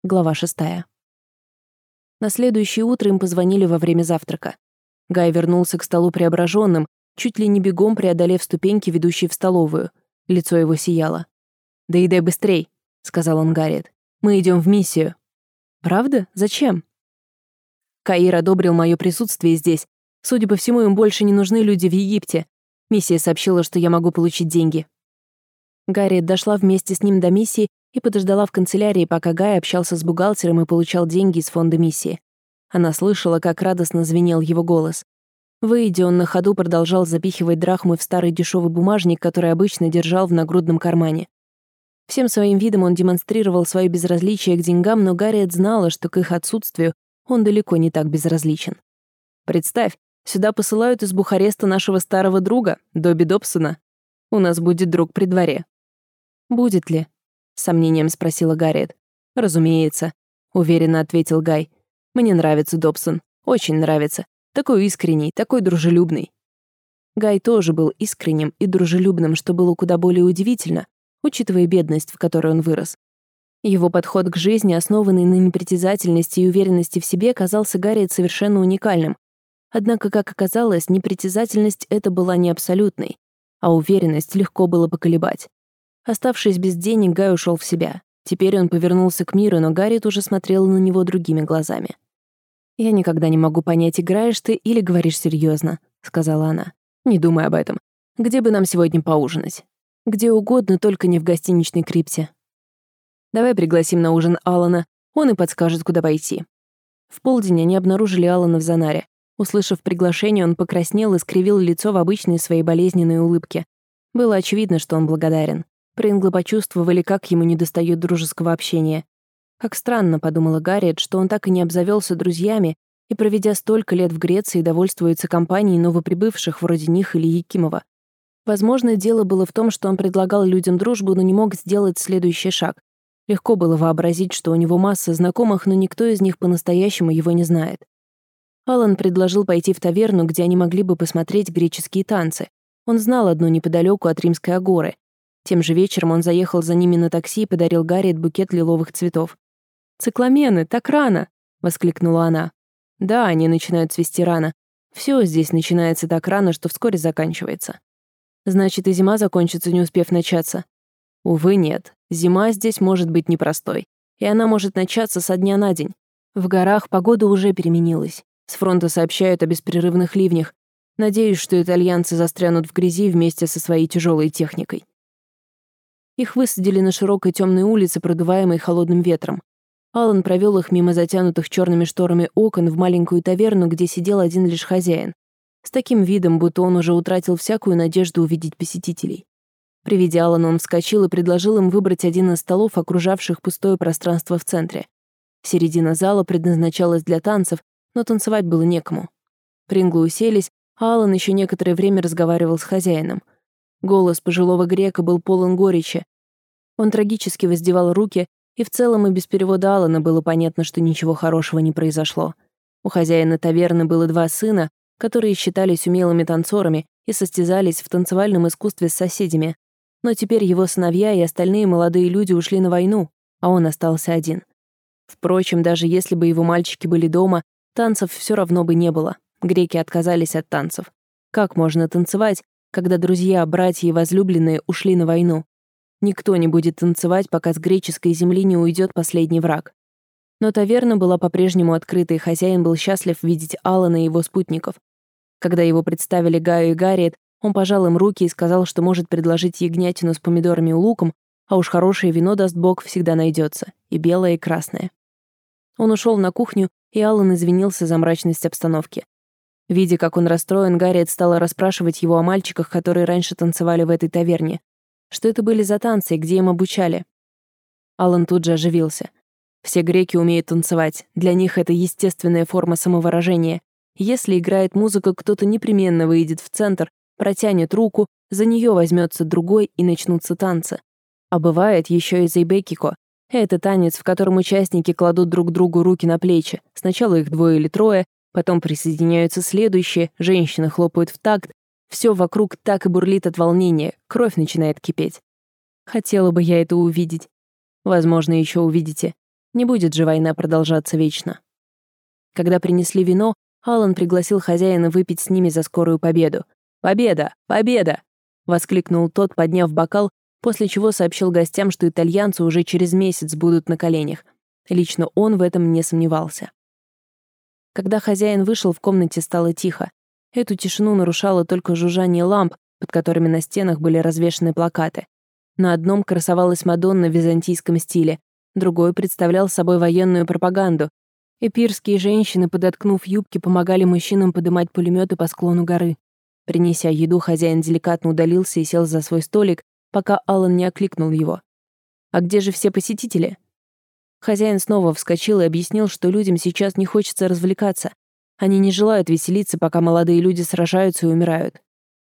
Глава 6. На следующее утро им позвонили во время завтрака. Гай вернулся к столу преображенным, чуть ли не бегом преодолев ступеньки, ведущие в столовую. Лицо его сияло. «Доедай быстрей», — сказал он Гарриет. «Мы идем в миссию». «Правда? Зачем?» Каир одобрил мое присутствие здесь. Судя по всему, им больше не нужны люди в Египте. Миссия сообщила, что я могу получить деньги. Гарриет дошла вместе с ним до миссии и подождала в канцелярии, пока Гай общался с бухгалтером и получал деньги из фонда миссии. Она слышала, как радостно звенел его голос. Выйдя, он на ходу продолжал запихивать драхмы в старый дешевый бумажник, который обычно держал в нагрудном кармане. Всем своим видом он демонстрировал свое безразличие к деньгам, но Гарриет знала, что к их отсутствию он далеко не так безразличен. «Представь, сюда посылают из Бухареста нашего старого друга, Добби Добсона. У нас будет друг при дворе». «Будет ли?» — с сомнением спросила Гарриет. «Разумеется», — уверенно ответил Гай. «Мне нравится Добсон, очень нравится. Такой искренний, такой дружелюбный». Гай тоже был искренним и дружелюбным, что было куда более удивительно, учитывая бедность, в которой он вырос. Его подход к жизни, основанный на непритязательности и уверенности в себе, казался Гарриет совершенно уникальным. Однако, как оказалось, непритязательность эта была не абсолютной, а уверенность легко было поколебать. Оставшись без денег, Гай ушел в себя. Теперь он повернулся к миру, но Гарриет уже смотрела на него другими глазами. «Я никогда не могу понять, играешь ты или говоришь серьезно», — сказала она. «Не думай об этом. Где бы нам сегодня поужинать? Где угодно, только не в гостиничной крипте. Давай пригласим на ужин Алана, он и подскажет, куда пойти». В полдень они обнаружили Алана в Занаре. Услышав приглашение, он покраснел и скривил лицо в обычной своей болезненной улыбке. Было очевидно, что он благодарен. Принглы почувствовали, как ему недостает дружеского общения. Как странно, подумала Гарриет, что он так и не обзавелся друзьями и, проведя столько лет в Греции, довольствуется компанией новоприбывших вроде них или Якимова. Возможно, дело было в том, что он предлагал людям дружбу, но не мог сделать следующий шаг. Легко было вообразить, что у него масса знакомых, но никто из них по-настоящему его не знает. Алан предложил пойти в таверну, где они могли бы посмотреть греческие танцы. Он знал одну неподалеку от Римской агоры. Тем же вечером он заехал за ними на такси и подарил Гарриет букет лиловых цветов. «Цикламены, так рано!» — воскликнула она. «Да, они начинают цвести рано. Все здесь начинается так рано, что вскоре заканчивается». «Значит, и зима закончится, не успев начаться?» «Увы, нет. Зима здесь может быть непростой. И она может начаться со дня на день. В горах погода уже переменилась. С фронта сообщают о беспрерывных ливнях. Надеюсь, что итальянцы застрянут в грязи вместе со своей тяжелой техникой». Их высадили на широкой темной улице, продуваемой холодным ветром. Алан провел их мимо затянутых черными шторами окон в маленькую таверну, где сидел один лишь хозяин. С таким видом, будто он уже утратил всякую надежду увидеть посетителей. При виде Алана он вскочил и предложил им выбрать один из столов, окружавших пустое пространство в центре. Середина зала предназначалась для танцев, но танцевать было некому. Принглы уселись, а Алан еще некоторое время разговаривал с хозяином. Голос пожилого грека был полон горечи. Он трагически воздевал руки, и в целом и без перевода Алана было понятно, что ничего хорошего не произошло. У хозяина таверны было 2 сына, которые считались умелыми танцорами и состязались в танцевальном искусстве с соседями. Но теперь его сыновья и остальные молодые люди ушли на войну, а он остался один. Впрочем, даже если бы его мальчики были дома, танцев все равно бы не было. Греки отказались от танцев. Как можно танцевать, когда друзья, братья и возлюбленные ушли на войну? Никто не будет танцевать, пока с греческой земли не уйдет последний враг. Но таверна была по-прежнему открыта, и хозяин был счастлив видеть Алана и его спутников. Когда его представили Гаю и Гарриет, он пожал им руки и сказал, что может предложить ягнятину с помидорами и луком, а уж хорошее вино, даст Бог, всегда найдется, и белое, и красное. Он ушел на кухню, и Алан извинился за мрачность обстановки. Видя, как он расстроен, Гарриет стала расспрашивать его о мальчиках, которые раньше танцевали в этой таверне. Что это были за танцы и где им обучали? Алан тут же оживился. Все греки умеют танцевать, для них это естественная форма самовыражения. Если играет музыка, кто-то непременно выйдет в центр, протянет руку, за нее возьмется другой и начнутся танцы. А бывает еще и зайбекико. Это танец, в котором участники кладут друг другу руки на плечи. Сначала их 2 или 3, потом присоединяются следующие, женщины хлопают в такт. Все вокруг так и бурлит от волнения, кровь начинает кипеть. Хотела бы я это увидеть. Возможно, еще увидите. Не будет же война продолжаться вечно. Когда принесли вино, Алан пригласил хозяина выпить с ними за скорую победу. «Победа! Победа!» — воскликнул тот, подняв бокал, после чего сообщил гостям, что итальянцы уже через месяц будут на коленях. Лично он в этом не сомневался. Когда хозяин вышел, в комнате стало тихо. Эту тишину нарушало только жужжание ламп, под которыми на стенах были развешаны плакаты. На одном красовалась Мадонна в византийском стиле, другой представлял собой военную пропаганду. Эпирские женщины, подоткнув юбки, помогали мужчинам подымать пулеметы по склону горы. Принеся еду, хозяин деликатно удалился и сел за свой столик, пока Алан не окликнул его. «А где же все посетители?» Хозяин снова вскочил и объяснил, что людям сейчас не хочется развлекаться. Они не желают веселиться, пока молодые люди сражаются и умирают.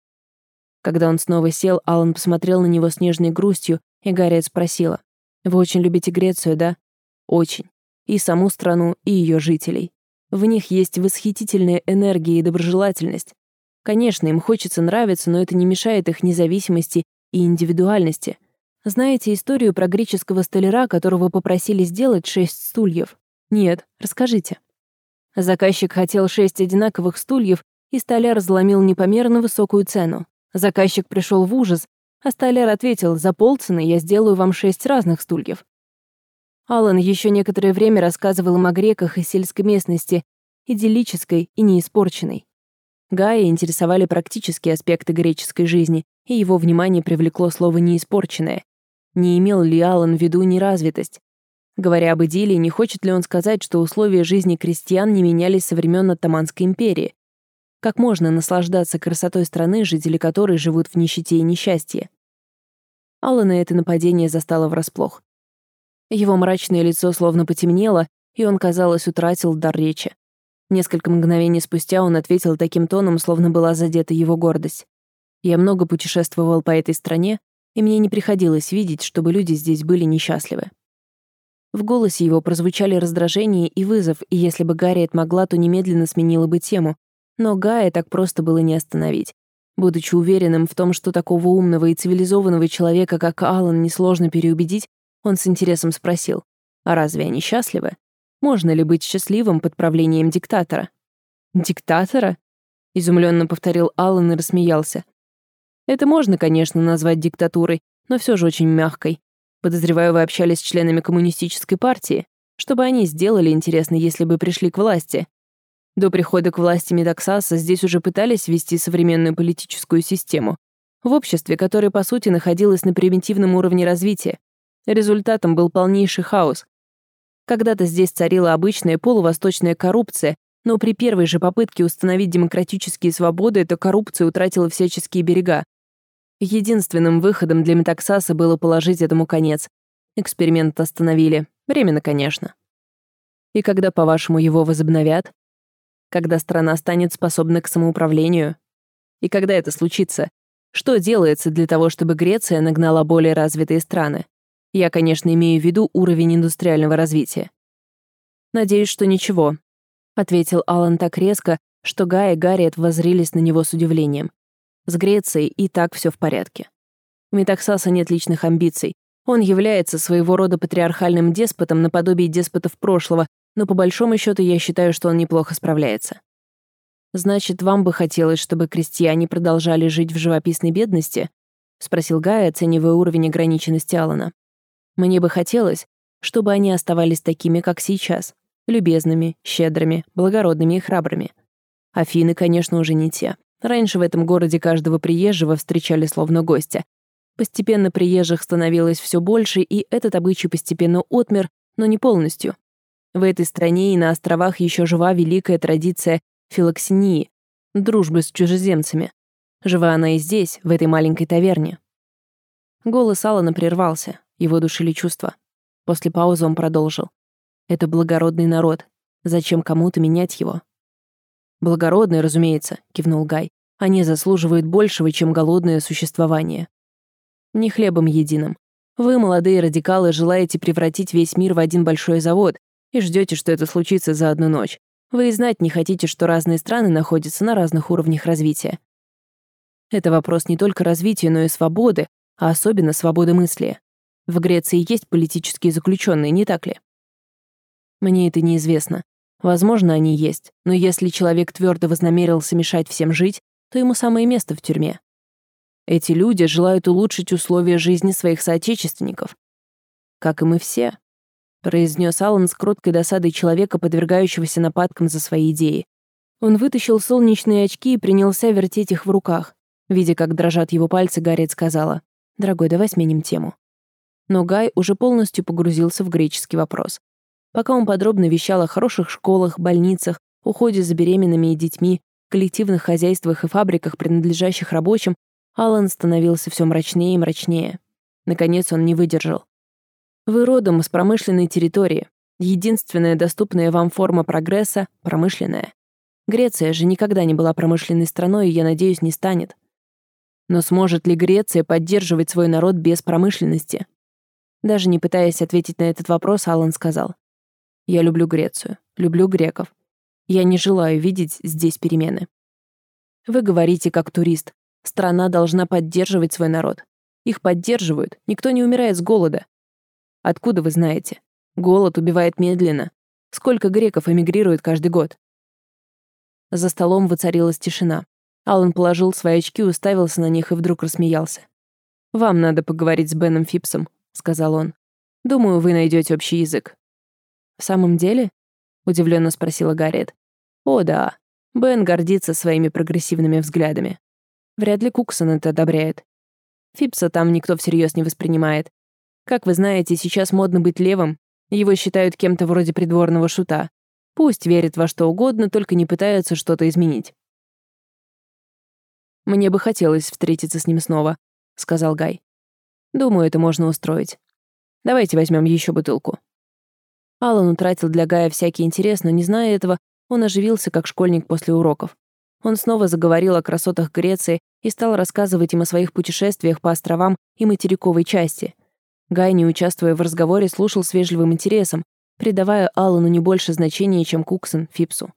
Когда он снова сел, Алан посмотрел на него с нежной грустью, и Гарриет спросила: «Вы очень любите Грецию, да?» «Очень. И саму страну, и ее жителей. В них есть восхитительная энергия и доброжелательность. Конечно, им хочется нравиться, но это не мешает их независимости и индивидуальности. Знаете историю про греческого столяра, которого попросили сделать 6 стульев? Нет, расскажите». Заказчик хотел 6 одинаковых стульев, и столяр разломил непомерно высокую цену. Заказчик пришел в ужас, а столяр ответил: «За полцены я сделаю вам 6 разных стульев». Алан еще некоторое время рассказывал им о греках и сельской местности, идиллической и неиспорченной. Гая интересовали практические аспекты греческой жизни, и его внимание привлекло слово «неиспорченное». Не имел ли Алан в виду неразвитость? Говоря об идиллии, не хочет ли он сказать, что условия жизни крестьян не менялись со времен Оттоманской империи? Как можно наслаждаться красотой страны, жители которой живут в нищете и несчастье? Алана это нападение застало врасплох. Его мрачное лицо словно потемнело, и он, казалось, утратил дар речи. Несколько мгновений спустя он ответил таким тоном, словно была задета его гордость. «Я много путешествовал по этой стране, и мне не приходилось видеть, чтобы люди здесь были несчастливы». В голосе его прозвучали раздражение и вызов, и если бы Гарриет могла, то немедленно сменила бы тему. Но Гая так просто было не остановить. Будучи уверенным в том, что такого умного и цивилизованного человека, как Алан, несложно переубедить, он с интересом спросил: «А разве они счастливы? Можно ли быть счастливым под правлением диктатора?» «Диктатора?» — изумленно повторил Алан и рассмеялся. «Это можно, конечно, назвать диктатурой, но все же очень мягкой. Подозреваю, вы общались с членами коммунистической партии. Что бы они сделали, интересно, если бы пришли к власти? До прихода к власти Метаксаса здесь уже пытались ввести современную политическую систему, в обществе, которое, по сути, находилось на примитивном уровне развития. Результатом был полнейший хаос. Когда-то здесь царила обычная полувосточная коррупция, но при первой же попытке установить демократические свободы эта коррупция утратила всяческие берега. Единственным выходом для Метаксаса было положить этому конец. Эксперимент остановили. Временно, конечно. И когда, по-вашему, его возобновят? Когда страна станет способна к самоуправлению? И когда это случится? Что делается для того, чтобы Греция нагнала более развитые страны? Я, конечно, имею в виду уровень индустриального развития. «Надеюсь, что ничего», — ответил Алан так резко, что Гай и Гарриет воззрились на него с удивлением. С Грецией и так все в порядке. У Метаксаса нет личных амбиций. Он является своего рода патриархальным деспотом наподобие деспотов прошлого, но по большому счету я считаю, что он неплохо справляется. «Значит, вам бы хотелось, чтобы крестьяне продолжали жить в живописной бедности?» — спросил Гай, оценивая уровень ограниченности Алана. «Мне бы хотелось, чтобы они оставались такими, как сейчас, любезными, щедрыми, благородными и храбрыми. Афины, конечно, уже не те. Раньше в этом городе каждого приезжего встречали словно гостя. Постепенно приезжих становилось все больше, и этот обычай постепенно отмер, но не полностью. В этой стране и на островах еще жива великая традиция филоксении, дружбы с чужеземцами. Жива она и здесь, в этой маленькой таверне». Голос Алана прервался, его душили чувства. После паузы он продолжил: «Это благородный народ. Зачем кому-то менять его?» «Благородные, разумеется», — кивнул Гай. «Они заслуживают большего, чем голодное существование. Не хлебом единым. Вы, молодые радикалы, желаете превратить весь мир в один большой завод и ждете, что это случится за одну ночь. Вы и знать не хотите, что разные страны находятся на разных уровнях развития. Это вопрос не только развития, но и свободы, а особенно свободы мысли. В Греции есть политические заключенные, не так ли?» Мне это неизвестно. Возможно, они есть, но если человек твердо вознамерился мешать всем жить, то ему самое место в тюрьме. Эти люди желают улучшить условия жизни своих соотечественников. Как и мы все, произнес Аллан с кроткой досадой человека, подвергающегося нападкам за свои идеи. Он вытащил солнечные очки и принялся вертеть их в руках. Видя, как дрожат его пальцы, Гарриет сказала: «Дорогой, давай сменим тему». Но Гай уже полностью погрузился в греческий вопрос. Пока он подробно вещал о хороших школах, больницах, уходе за беременными и детьми, коллективных хозяйствах и фабриках, принадлежащих рабочим, Аллан становился все мрачнее и мрачнее. Наконец он не выдержал. «Вы родом из промышленной территории. Единственная доступная вам форма прогресса — промышленная. Греция же никогда не была промышленной страной и, я надеюсь, не станет. Но сможет ли Греция поддерживать свой народ без промышленности?» Даже не пытаясь ответить на этот вопрос, Аллан сказал: «Я люблю Грецию, люблю греков. Я не желаю видеть здесь перемены. Вы говорите как турист. Страна должна поддерживать свой народ. Их поддерживают, никто не умирает с голода. Откуда вы знаете? Голод убивает медленно. Сколько греков эмигрирует каждый год?» За столом воцарилась тишина. Аллан положил свои очки, уставился на них и вдруг рассмеялся. «Вам надо поговорить с Беном Фипсом», — сказал он. «Думаю, вы найдете общий язык». «В самом деле?» — удивленно спросила Гарриет. «О, да. Бен гордится своими прогрессивными взглядами. Вряд ли Куксон это одобряет. Фипса там никто всерьез не воспринимает. Как вы знаете, сейчас модно быть левым, его считают кем-то вроде придворного шута. Пусть верит во что угодно, только не пытаются что-то изменить». «Мне бы хотелось встретиться с ним снова», — сказал Гай. «Думаю, это можно устроить. Давайте возьмем еще бутылку». Аллан утратил для Гая всякий интерес, но, не зная этого, он оживился, как школьник после уроков. Он снова заговорил о красотах Греции и стал рассказывать им о своих путешествиях по островам и материковой части. Гай, не участвуя в разговоре, слушал с вежливым интересом, придавая Аллану не больше значения, чем Куксон Фипсу.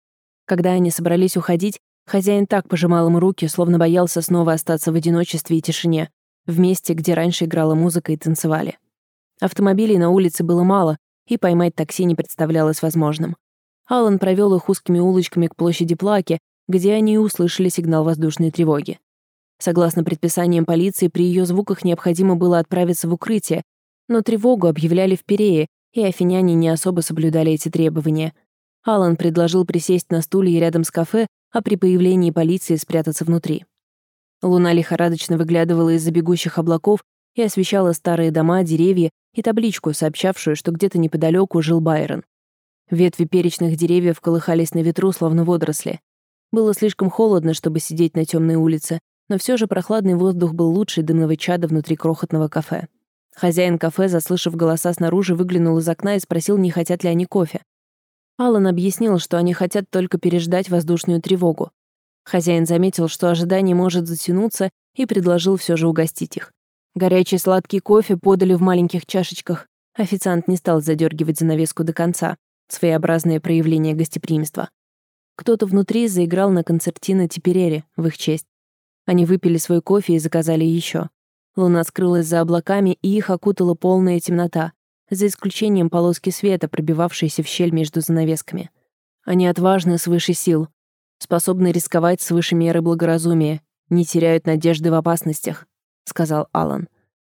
Когда они собрались уходить, хозяин так пожимал им руки, словно боялся снова остаться в одиночестве и тишине, в месте, где раньше играла музыка и танцевали. Автомобилей на улице было мало, и поймать такси не представлялось возможным. Аллан провел их узкими улочками к площади Плаки, где они и услышали сигнал воздушной тревоги. Согласно предписаниям полиции, при ее звуках необходимо было отправиться в укрытие, но тревогу объявляли в Пирее, и афиняне не особо соблюдали эти требования. Аллан предложил присесть на стулья рядом с кафе, а при появлении полиции спрятаться внутри. Луна лихорадочно выглядывала из-за бегущих облаков и освещала старые дома, деревья и табличку, сообщавшую, что где-то неподалеку жил Байрон. Ветви перечных деревьев колыхались на ветру, словно водоросли. Было слишком холодно, чтобы сидеть на темной улице, но все же прохладный воздух был лучше дымного чада внутри крохотного кафе. Хозяин кафе, заслышав голоса снаружи, выглянул из окна и спросил, не хотят ли они кофе. Аллан объяснил, что они хотят только переждать воздушную тревогу. Хозяин заметил, что ожидание может затянуться, и предложил все же угостить их. Горячий сладкий кофе подали в маленьких чашечках. Официант не стал задергивать занавеску до конца. Своеобразное проявление гостеприимства. Кто-то внутри заиграл на концертино Типерере в их честь. Они выпили свой кофе и заказали еще. Луна скрылась за облаками, и их окутала полная темнота, за исключением полоски света, пробивавшейся в щель между занавесками. Они отважны свыше сил, способны рисковать свыше меры благоразумия, не теряют надежды в опасностях, — сказал Аллан.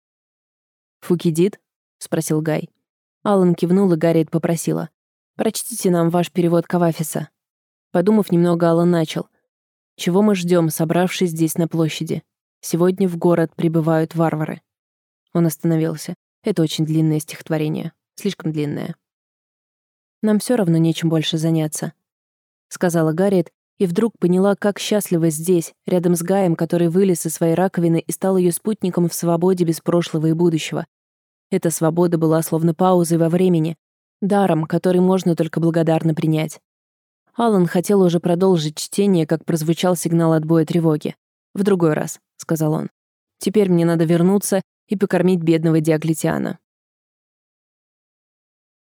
«Фукидид?» — спросил Гай. Аллан кивнул, и Гарриет попросила: «Прочтите нам ваш перевод Кавафиса». Подумав немного, Аллан начал: «Чего мы ждем, собравшись здесь на площади? Сегодня в город прибывают варвары». Он остановился. Это очень длинное стихотворение. Слишком длинное. «Нам все равно нечем больше заняться», — сказала Гарриет, и вдруг поняла, как счастлива здесь, рядом с Гаем, который вылез из своей раковины и стал ее спутником в свободе без прошлого и будущего. Эта свобода была словно паузой во времени, даром, который можно только благодарно принять. Аллан хотел уже продолжить чтение, как прозвучал сигнал отбоя тревоги. «В другой раз», — сказал он. «Теперь мне надо вернуться и покормить бедного Диоклетиана».